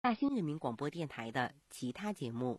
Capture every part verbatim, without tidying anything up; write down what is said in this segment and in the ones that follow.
大兴人民广播电台的其他节目。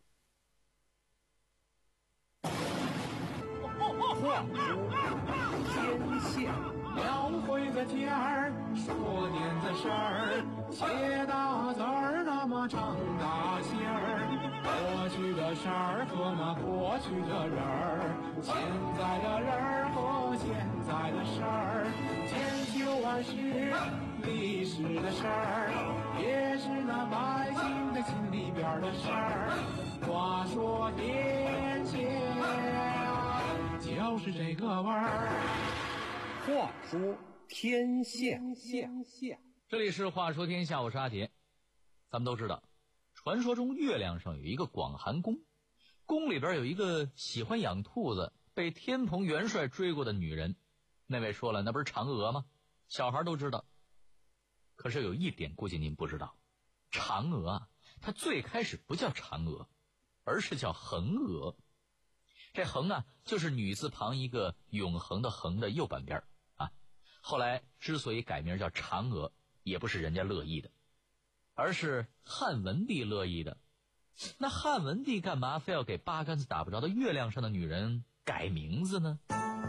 话天下，描绘个天儿，说点子事儿，写大字儿，那么唱大戏儿。过去的事儿和那过去的人儿，现在的人儿和现在的事儿，千秋万世历史的事儿，也是那百姓的心里边的事儿。话说天下，就是这个味儿。 话说天下， 这里是话说天下，我是阿杰。咱们都知道，传说中月亮上有一个广寒宫，宫里边有一个喜欢养兔子被天蓬元帅追过的女人。那位说了，那不是嫦娥吗？小孩都知道。可是有一点估计您不知道，嫦娥啊，它最开始不叫嫦娥，而是叫恒娥。这恒啊，就是女字旁一个永恒的恒的右半边啊。后来之所以改名叫嫦娥，也不是人家乐意的，而是汉文帝乐意的。那汉文帝干嘛非要给八竿子打不着的月亮上的女人改名字呢？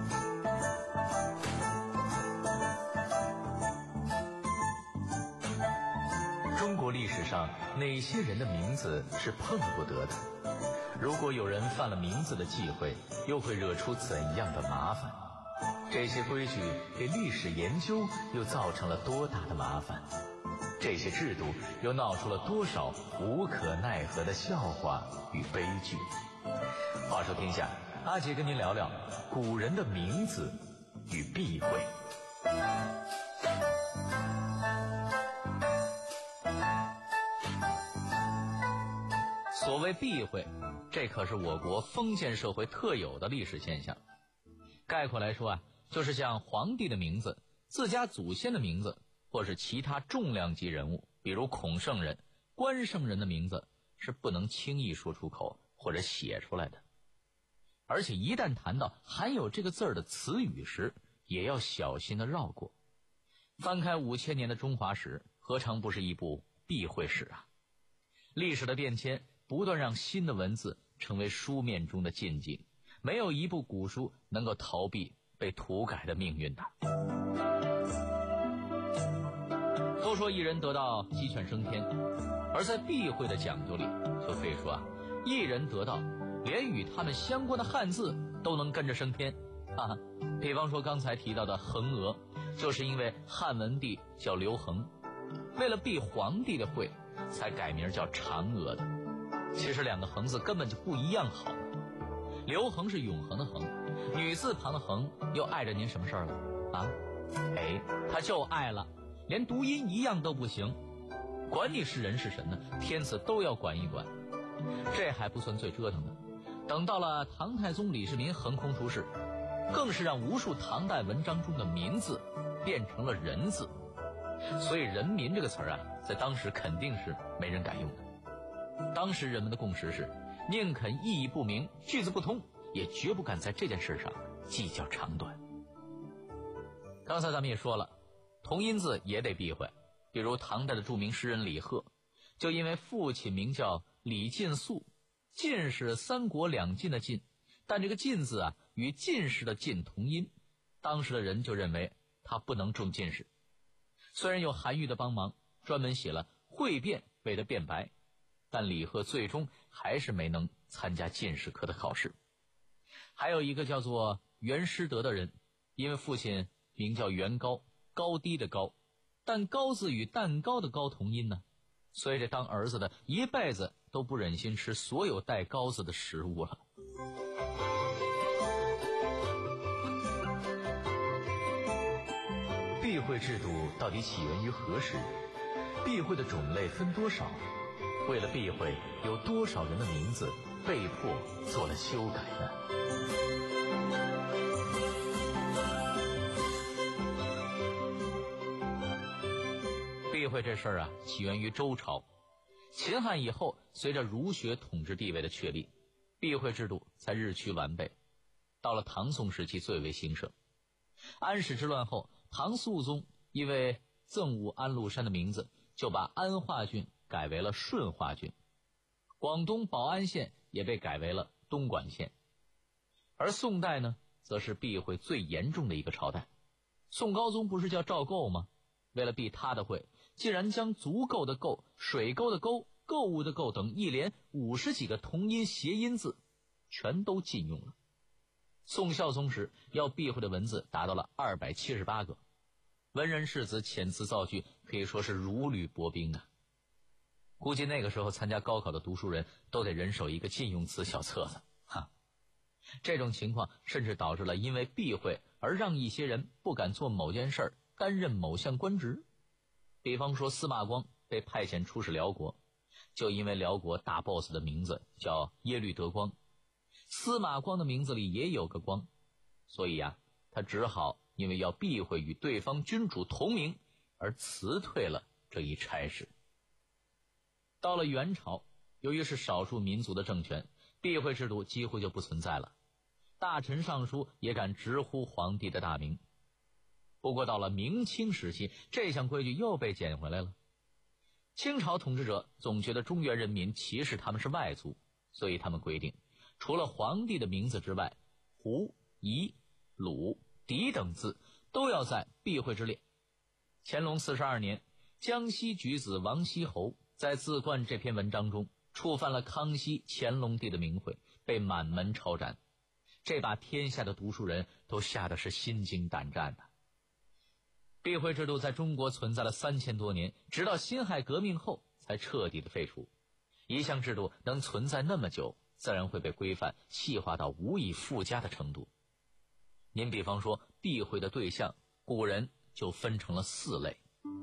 中国历史上哪些人的名字是碰不得的？如果有人犯了名字的忌讳，又会惹出怎样的麻烦？这些规矩给历史研究又造成了多大的麻烦？这些制度又闹出了多少无可奈何的笑话与悲剧？话说天下，阿杰跟您聊聊古人的名字与避讳。所谓避讳，这可是我国封建社会特有的历史现象。概括来说啊，就是像皇帝的名字、自家祖先的名字，或是其他重量级人物，比如孔圣人、关圣人的名字，是不能轻易说出口或者写出来的。而且一旦谈到含有这个字儿的词语时，也要小心地绕过。翻开五千年的中华史，何尝不是一部避讳史啊？历史的变迁不断让新的文字成为书面中的禁忌，没有一部古书能够逃避被涂改的命运的。都说一人得道鸡犬升天，而在避讳的讲究里，就可以说啊，一人得道，连与他们相关的汉字都能跟着升天啊。比方说刚才提到的恒娥，就是因为汉文帝叫刘恒，为了避皇帝的讳，才改名叫嫦娥的。其实两个恒字根本就不一样好。刘恒是永恒的恒，女字旁的恒又碍着您什么事儿了啊？哎，他就碍了，连读音一样都不行。管你是人是神呢，天子都要管一管。这还不算最折腾的，等到了唐太宗李世民横空出世，更是让无数唐代文章中的民字变成了人字。所以人民这个词儿啊，在当时肯定是没人敢用的。当时人们的共识是，宁肯意义不明、句子不通，也绝不敢在这件事上计较长短。刚才咱们也说了，同音字也得避讳。比如唐代的著名诗人李贺，就因为父亲名叫李进素，进是三国两晋的晋，但这个进字啊与进士的进同音，当时的人就认为他不能中进士。虽然有韩愈的帮忙，专门写了汇辩为他辩白，但李贺最终还是没能参加进士科的考试。还有一个叫做袁师德的人，因为父亲名叫袁高，高低的高，但高字与蛋糕的糕同音呢，所以这当儿子的一辈子都不忍心吃所有带高字的食物了。避讳制度到底起源于何时？避讳的种类分多少？为了避讳，有多少人的名字被迫做了修改呢？避讳这事儿啊，起源于周朝。秦汉以后，随着儒学统治地位的确立，避讳制度才日趋完备。到了唐宋时期最为兴盛。安史之乱后，唐肃宗因为憎恶安禄山的名字，就把安化郡改为了顺化郡，广东宝安县也被改为了东莞县。而宋代呢，则是避讳最严重的一个朝代。宋高宗不是叫赵构吗？为了避他的讳，竟然将足够的够、水沟的沟、购物的购等一连五十几个同音谐音字全都禁用了。宋孝宗时要避讳的文字达到了二百七十八个，文人士子遣词造句可以说是如履薄冰啊。估计那个时候参加高考的读书人都得人手一个禁用词小册子哈。这种情况甚至导致了因为避讳而让一些人不敢做某件事，担任某项官职。比方说司马光被派遣出使辽国，就因为辽国大 boss 的名字叫耶律德光，司马光的名字里也有个光，所以啊，他只好因为要避讳与对方君主同名而辞退了这一差事。到了元朝，由于是少数民族的政权，避讳制度几乎就不存在了，大臣上书也敢直呼皇帝的大名。不过到了明清时期，这项规矩又被捡回来了。清朝统治者总觉得中原人民歧视他们是外族，所以他们规定，除了皇帝的名字之外，胡、夷、鲁、狄等字都要在避讳之列。乾隆四十二年，江西举子王锡侯在自冠这篇文章中触犯了康熙、乾隆帝的名讳，被满门抄斩。这把天下的读书人都吓得是心惊胆战的。避讳制度在中国存在了三千多年，直到辛亥革命后才彻底的废除。一项制度能存在那么久，自然会被规范细化到无以复加的程度。您比方说避讳的对象，古人就分成了四类。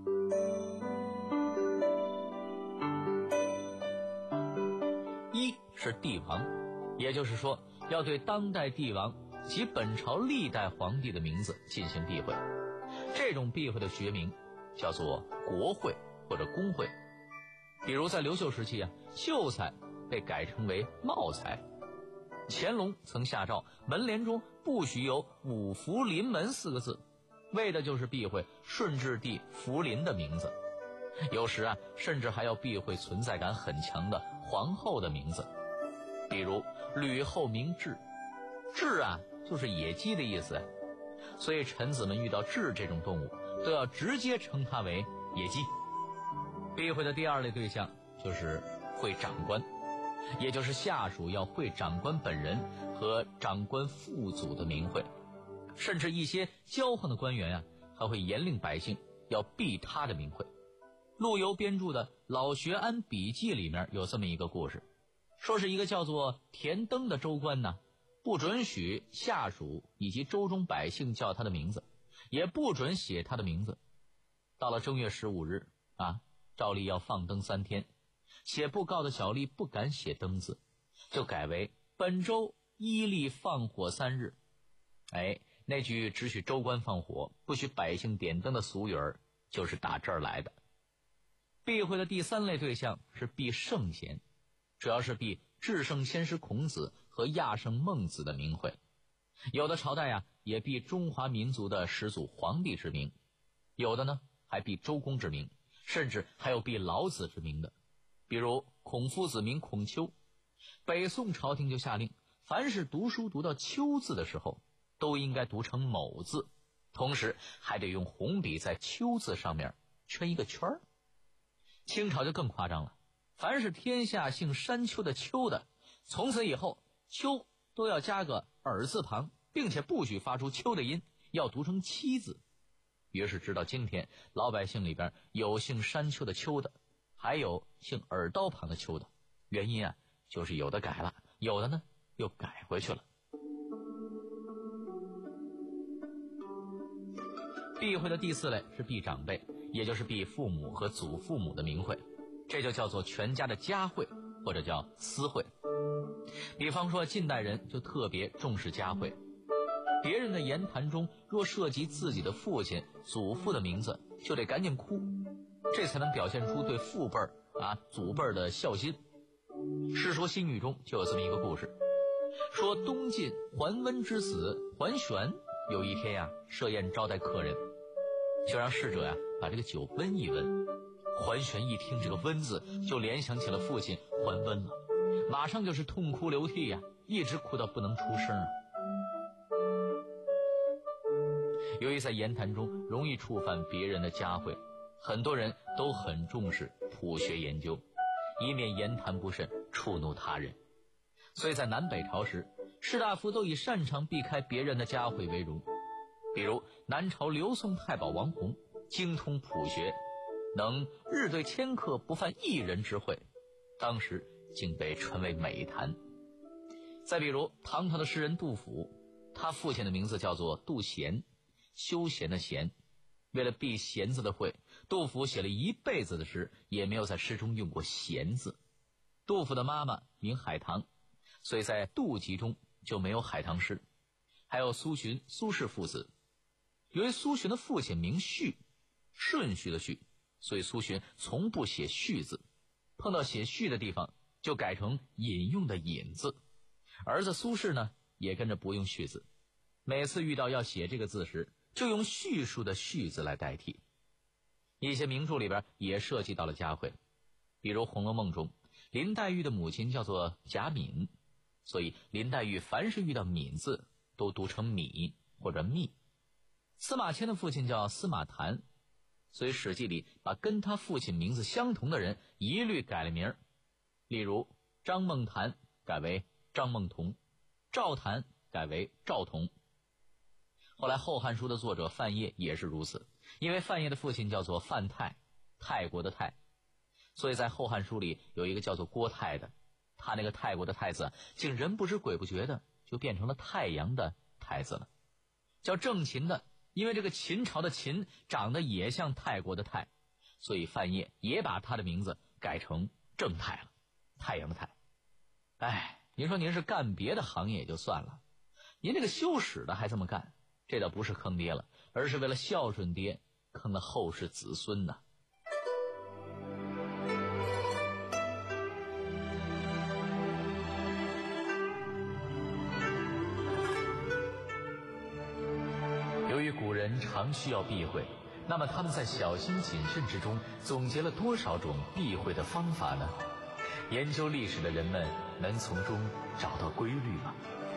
一是帝王，也就是说要对当代帝王及本朝历代皇帝的名字进行避讳。这种避讳的学名叫做国讳或者公讳。比如在刘秀时期啊，秀才被改称为茂才。乾隆曾下诏，门帘中不许有五福临门四个字，为的就是避讳顺治帝福临的名字。有时啊，甚至还要避讳存在感很强的皇后的名字，比如吕后名雉，雉啊就是野鸡的意思，所以臣子们遇到雉这种动物都要直接称它为野鸡。避讳的第二类对象就是会长官，也就是下属要会长官本人和长官父祖的名讳，甚至一些骄横的官员啊，还会严令百姓要避他的名讳。陆游编著的《老学庵笔记》里面有这么一个故事，说是一个叫做田登的州官呢，不准许下属以及州中百姓叫他的名字，也不准写他的名字。到了正月十五日啊，照例要放灯三天，写布告的小吏不敢写灯字，就改为本州依例放火三日。哎，那句只许州官放火，不许百姓点灯的俗语儿，就是打这儿来的。避讳的第三类对象是避圣贤，主要是避至圣先师孔子和亚圣孟子的名讳。有的朝代呀、啊，也避中华民族的始祖皇帝之名，有的呢还避周公之名，甚至还有避老子之名的。比如孔夫子名孔丘，北宋朝廷就下令，凡是读书读到丘字的时候，都应该读成某字，同时还得用红笔在丘字上面圈一个圈儿。清朝就更夸张了，凡是天下姓山丘的丘的，从此以后丘都要加个耳字旁，并且不许发出丘的音，要读成七字。于是直到今天，老百姓里边有姓山丘的丘的，还有姓耳刀旁的丘的，原因啊，就是有的改了，有的呢又改回去了。避讳的第四类是避长辈，也就是避父母和祖父母的名讳，这就叫做全家的家讳，或者叫私讳。比方说近代人就特别重视家讳，别人的言谈中若涉及自己的父亲、祖父的名字，就得赶紧哭，这才能表现出对父辈儿啊、祖辈儿的孝心。《世说新语》中就有这么一个故事，说东晋桓温之子桓玄有一天呀、啊、设宴招待客人，就让侍者呀、啊、把这个酒温一温。 桓玄一听这个温字，就联想起了父亲桓温了，马上就是痛哭流涕呀、啊，一直哭到不能出声啊。由于在言谈中容易触犯别人的家讳，很多人都很重视朴学研究，以免言谈不慎触怒他人。所以在南北朝时，士大夫都以擅长避开别人的家讳为荣。比如南朝刘宋太保王弘精通朴学，能日对千客不犯一人之讳，当时竟被传为美谈。再比如唐朝的诗人杜甫，他父亲的名字叫做杜贤，休闲的闲，为了避闲字的讳，杜甫写了一辈子的诗，也没有在诗中用过闲字。杜甫的妈妈名海棠，所以在杜集中就没有海棠诗。还有苏洵、苏轼父子，由于苏洵的父亲名序，顺序的序，所以苏洵从不写序字，碰到写序的地方就改成引用的引字。儿子苏轼呢，也跟着不用序字，每次遇到要写这个字时，就用叙述的叙字来代替。一些名著里边也涉及到了家讳，比如《红楼梦》中，林黛玉的母亲叫做贾敏，所以林黛玉凡是遇到敏字都读成米或者密。司马迁的父亲叫司马谈，所以《史记》里把跟他父亲名字相同的人一律改了名，例如张孟谈改为张孟同，赵谈改为赵同。后来《后汉书》的作者范晔也是如此，因为范晔的父亲叫做范泰，泰国的泰，所以在《后汉书》里有一个叫做郭泰的，他那个泰国的泰字竟人不知鬼不觉的就变成了太阳的太字了。叫郑秦的，因为这个秦朝的秦长得也像泰国的泰，所以范晔也把他的名字改成郑泰了，太阳的泰。哎，您说您是干别的行业也就算了，您这个修史的还这么干，这倒不是坑爹了，而是为了孝顺爹，坑了后世子孙呢。由于古人常需要避讳，那么他们在小心谨慎之中总结了多少种避讳的方法呢？研究历史的人们能从中找到规律吗？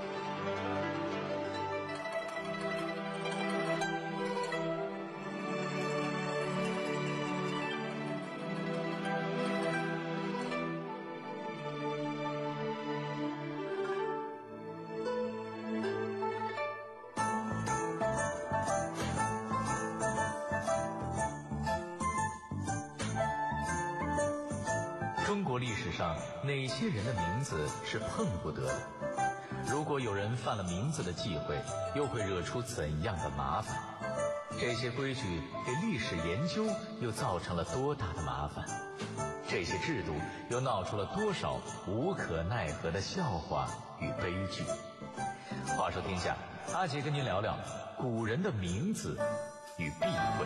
中国历史上哪些人的名字是碰不得的？如果有人犯了名字的忌讳，又会惹出怎样的麻烦？这些规矩给历史研究又造成了多大的麻烦？这些制度又闹出了多少无可奈何的笑话与悲剧？话说天下，阿杰跟您聊聊古人的名字与避讳。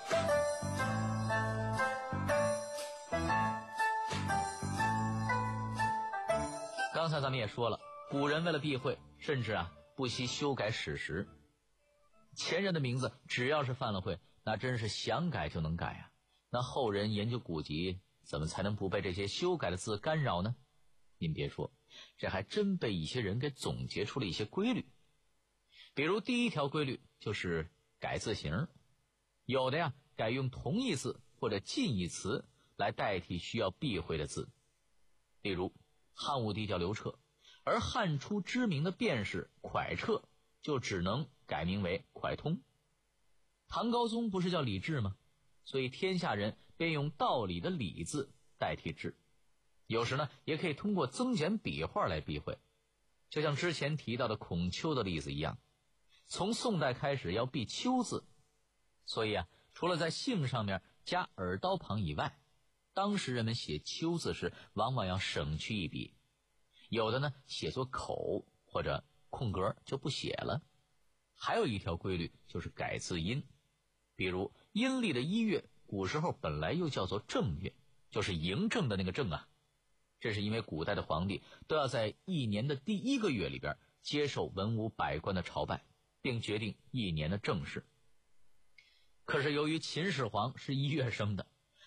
刚才咱们也说了，古人为了避讳，甚至啊不惜修改史实。前人的名字只要是犯了讳，那真是想改就能改啊。那后人研究古籍，怎么才能不被这些修改的字干扰呢？您别说，这还真被一些人给总结出了一些规律。比如第一条规律就是改字形，有的呀改用同义字或者近义词来代替需要避讳的字。例如汉武帝叫刘彻，而汉初知名的辩士蒯彻就只能改名为蒯通。唐高宗不是叫李治吗？所以天下人便用道理的理字代替治。有时呢也可以通过增减笔画来避讳，就像之前提到的孔丘的例子一样，从宋代开始要避丘字，所以啊除了在姓上面加耳刀旁以外，当时人们写丘字时往往要省去一笔，有的呢写作口或者空格就不写了。还有一条规律就是改字音，比如阴历的一月，古时候本来又叫做正月，就是嬴政的那个正啊。这是因为古代的皇帝都要在一年的第一个月里边接受文武百官的朝拜，并决定一年的政事。可是由于秦始皇是一月生的，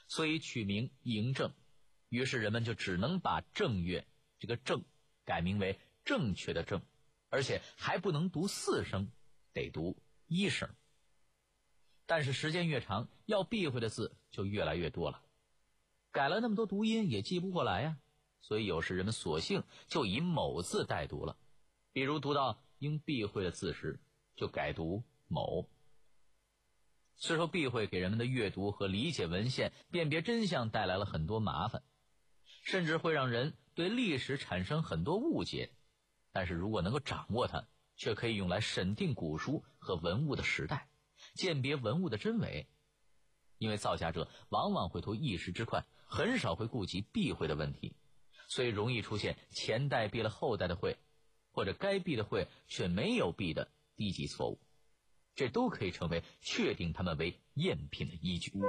所以取名嬴政。于是人们就只能把正月这个正改名为正确的正，而且还不能读四声，得读一声。但是时间越长，要避讳的字就越来越多了，改了那么多读音也记不过来呀，所以有时人们索性就以某字代读了，比如读到应避讳的字时就改读某。虽说避讳给人们的阅读和理解文献、辨别真相带来了很多麻烦，甚至会让人对历史产生很多误解，但是如果能够掌握它，却可以用来审定古书和文物的时代，鉴别文物的真伪。因为造假者往往会图一时之快，很少会顾及避讳的问题，所以容易出现前代避了后代的讳，或者该避的讳却没有避的低级错误，这都可以成为确定他们为赝品的依据。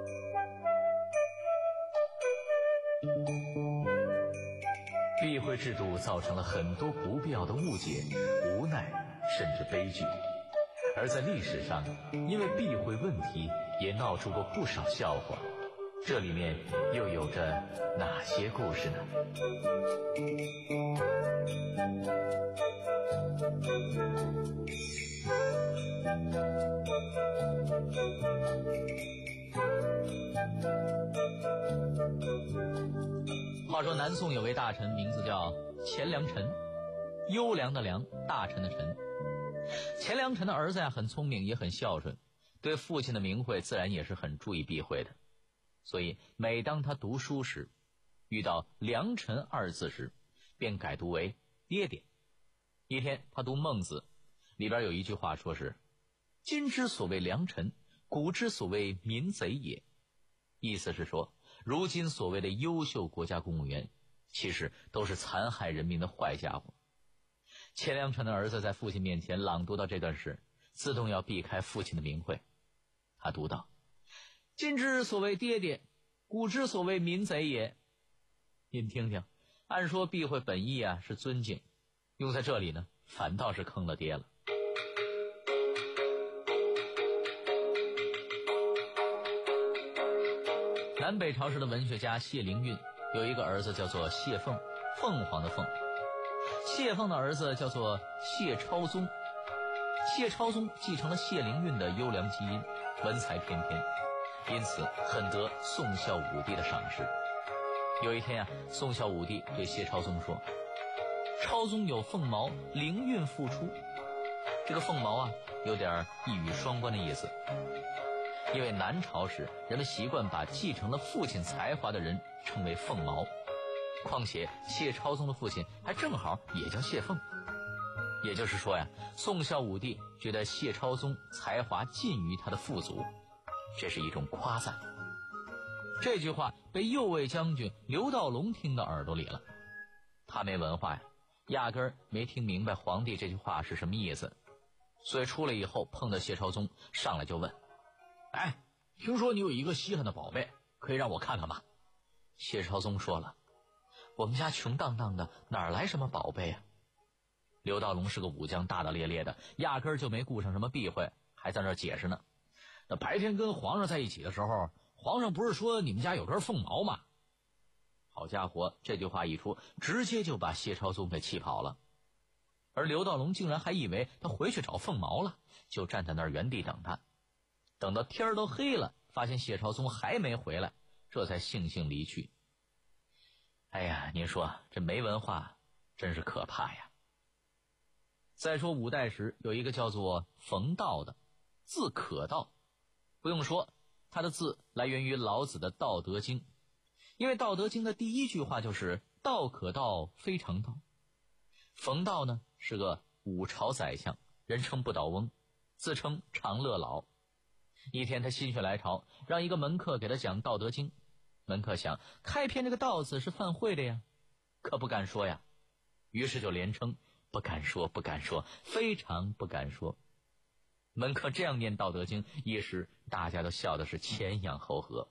避讳制度造成了很多不必要的误解、无奈甚至悲剧，而在历史上因为避讳问题也闹出过不少笑话，这里面又有着哪些故事呢？话说南宋有位大臣，名字叫钱良臣，优良的良，大臣的臣。钱良臣的儿子呀、啊、很聪明也很孝顺，对父亲的名讳自然也是很注意避讳的，所以每当他读书时遇到良臣二字时，便改读为爹爹。一天他读孟子，里边有一句话说是今之所谓良臣，古之所谓民贼也。意思是说，如今所谓的优秀国家公务员，其实都是残害人民的坏家伙。钱良臣的儿子在父亲面前朗读到这段时，自动要避开父亲的名讳。他读道：今之所谓爹爹，古之所谓民贼也。您听听，按说避讳本意啊是尊敬，用在这里呢，反倒是坑了爹了。南北朝时的文学家谢灵运有一个儿子叫做谢凤，凤凰的凤。谢凤的儿子叫做谢超宗，谢超宗继承了谢灵运的优良基因，文采翩翩，因此很得宋孝武帝的赏识。有一天啊，宋孝武帝对谢超宗说：超宗有凤毛，灵运复出。这个凤毛啊，有点一语双关的意思。因为南朝时人们习惯把继承了父亲才华的人称为凤毛，况且谢超宗的父亲还正好也叫谢凤，也就是说呀，宋孝武帝觉得谢超宗才华近于他的父祖，这是一种夸赞。这句话被右卫将军刘道龙听到耳朵里了，他没文化呀，压根儿没听明白皇帝这句话是什么意思，所以出来以后碰到谢超宗，上来就问：哎，听说你有一个稀罕的宝贝，可以让我看看吗？谢超宗说了：我们家穷荡荡的，哪来什么宝贝啊？刘道龙是个武将，大大咧咧的，压根儿就没顾上什么避讳，还在那儿解释呢。那白天跟皇上在一起的时候，皇上不是说你们家有根凤毛吗？好家伙，这句话一出，直接就把谢超宗给气跑了。而刘道龙竟然还以为他回去找凤毛了，就站在那儿原地等他。等到天儿都黑了，发现谢超宗还没回来，这才悻悻离去。哎呀，您说这没文化真是可怕呀。再说五代时有一个叫做冯道的，字可道，不用说，他的字来源于老子的《道德经》，因为《道德经》的第一句话就是道可道非常道。冯道呢是个五朝宰相，人称不倒翁，自称长乐老。一天他心血来潮，让一个门客给他讲《道德经》。门客想，开篇这个道字是犯讳的呀，可不敢说呀，于是就连称不敢说不敢说，非常不敢说。门客这样念《道德经》，一时大家都笑的是前仰后合。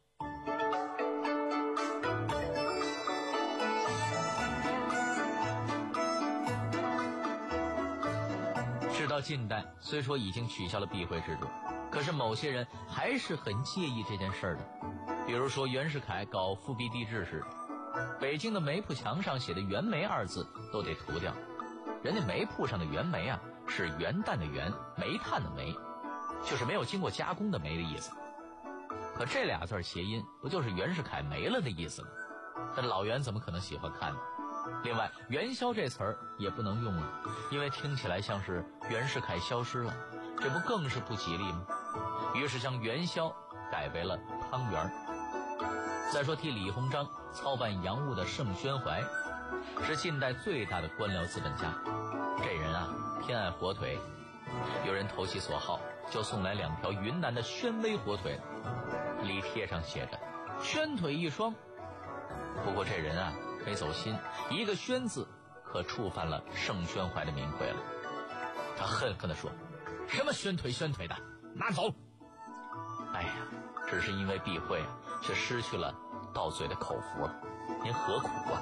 直到近代，虽说已经取消了避讳制度，可是某些人还是很介意这件事儿的。 比如说袁世凯搞复辟帝制时，北京的煤铺墙上写的袁枚二字都得涂掉。人家煤铺上的袁枚啊，是元旦的元，煤炭的煤，就是没有经过加工的煤的意思。可这俩字谐音不就是袁世凯没了的意思吗？但老袁怎么可能喜欢看呢？另外，元宵这词儿也不能用了，因为听起来像是袁世凯消失了，这不更是不吉利吗？于是将元宵改为了汤圆。再说替李鸿章操办洋务的盛宣怀，是近代最大的官僚资本家。这人啊，偏爱火腿，有人投其所好，就送来两条云南的宣威火腿，礼帖上写着宣腿一双。不过这人啊没走心，一个宣字可触犯了盛宣怀的名讳了。他恨恨地说，什么宣腿宣腿的，拿走。哎呀，只是因为避讳啊，却失去了到嘴的口福了，您何苦啊？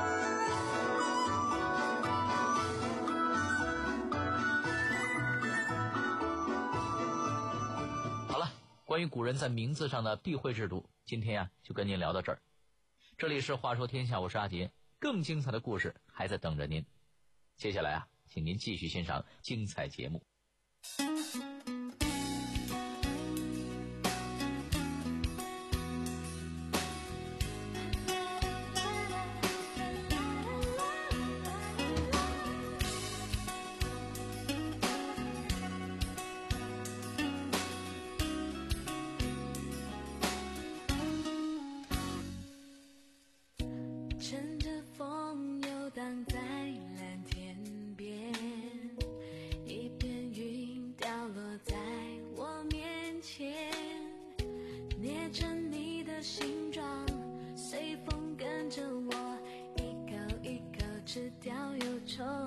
好了，关于古人在名字上的避讳制度，今天呀就跟您聊到这儿。这里是话说天下，我是阿杰，更精彩的故事还在等着您。接下来啊，请您继续欣赏精彩节目。 乘着风游荡在蓝天边，一片云掉落在我面前，捏成你的形状，随风跟着我一口一口吃掉忧愁，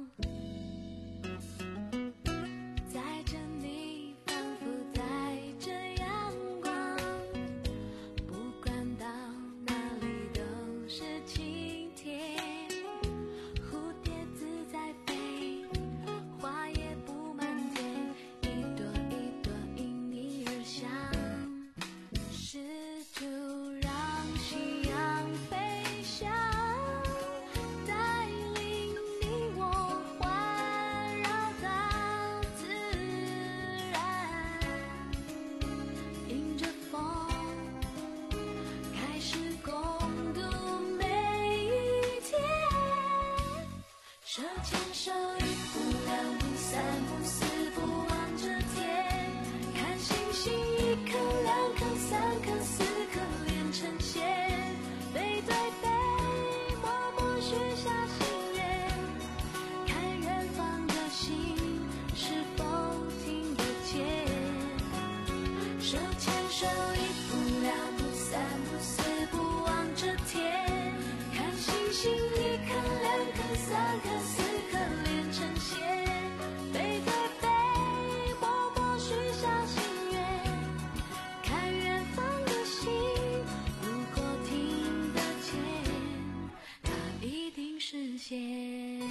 载着你仿佛带着阳光，不管到哪里都是晴天，蝴蝶自在飞，花也布满天，一朵一朵因你而香，试图让夕阳飞翔，带领你我环绕到自然，迎着风开始共度每一天，手牵手一步两步三步四步望着天，看星星一颗两颗三颗四颗连成线，背对背默默许下心愿，看远方的心是否听得见，手牵手一步两步三步四步望着天，看星星一颗两颗三颗四颗连成线，背对背默默许下心愿，看远方的心如果听得见，它一定实现。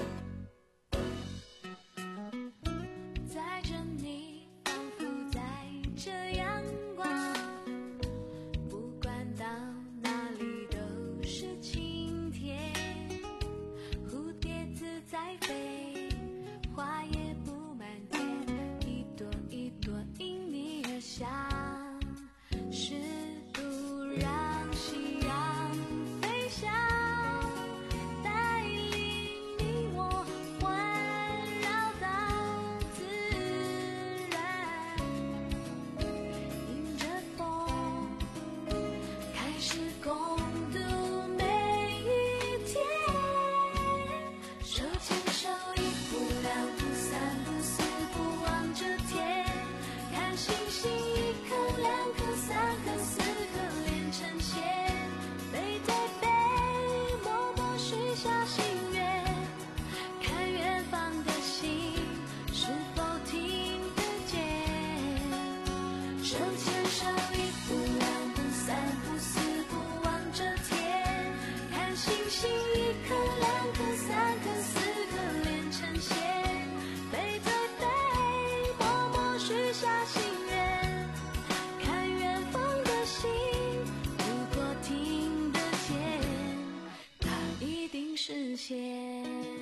载着你仿佛在手牵手一步两步三步四步望着天，看星星一颗两颗三颗四颗连成线，背对背默默许下心愿，看远方的星，如果听得见，它一定实现。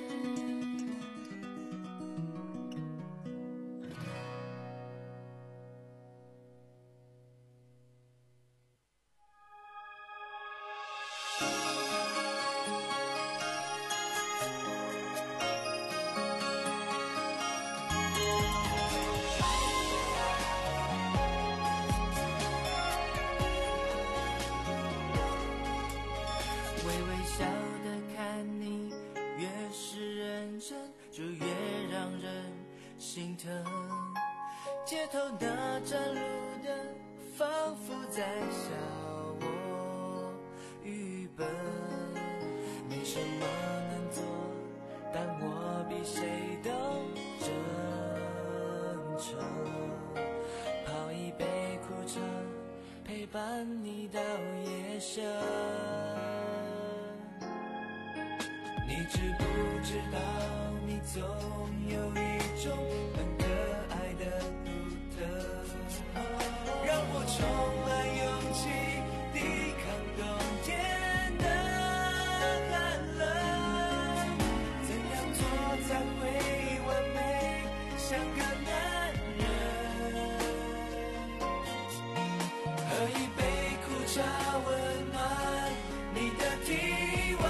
微微笑的看你，越是认真，就越让人心疼。街头那盏路灯，仿佛在笑我愚笨。没什么能做，但我比谁都真诚。泡一杯苦茶，陪伴你到夜深。你知不知道，你总有一种很可爱的独特，让我充满勇气抵抗冬天的寒冷。怎样做才会完美，像个男人？喝一杯苦茶，温暖你的体温。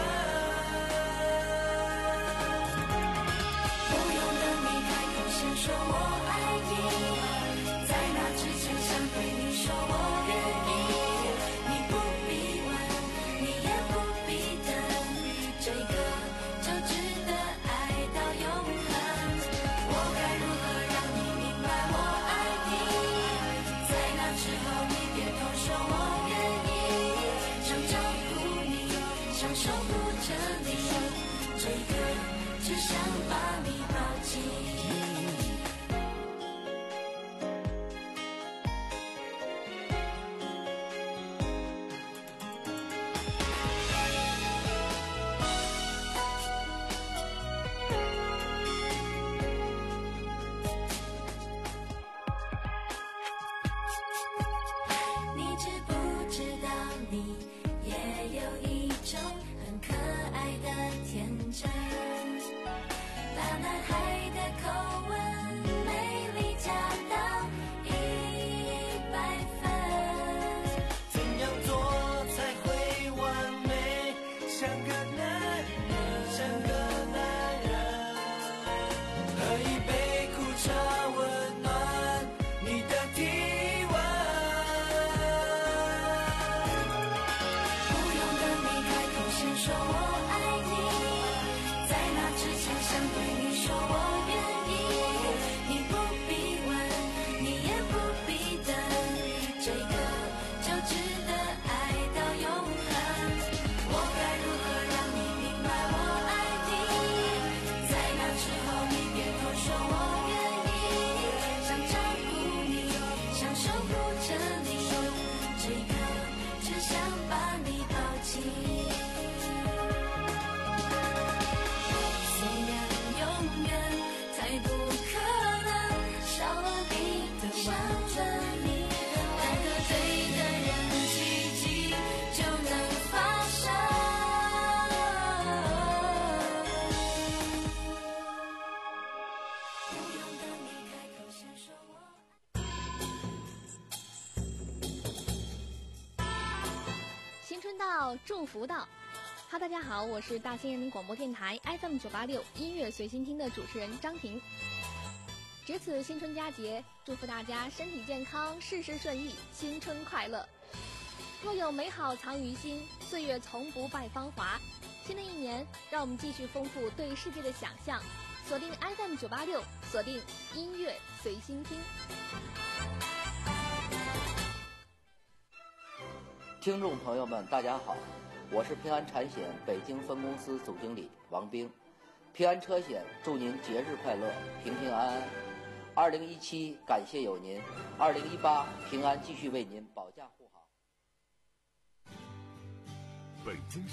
说我爱你，在那之前想对你说我愿意。你不必问，你也不必等，这个就值得爱到永恒。我该如何让你明白我爱你？在那之后你别偷说我愿意，想照顾你，想守护着你，这个只想把你抱紧。 祝福到，哈，大家好，我是大兴人民广播电台 F M 九八六音乐随心听的主持人张婷。值此新春佳节，祝福大家身体健康，事事顺意，新春快乐。若有美好藏于心，岁月从不败芳华。新的一年，让我们继续丰富对世界的想象，锁定 F M 九八六，锁定音乐随心听。 听众朋友们，大家好，我是平安产险北京分公司总经理王兵。平安车险祝您节日快乐，平平安安。 二零一七感谢有您，二零一八平安继续为您保驾护航。 北京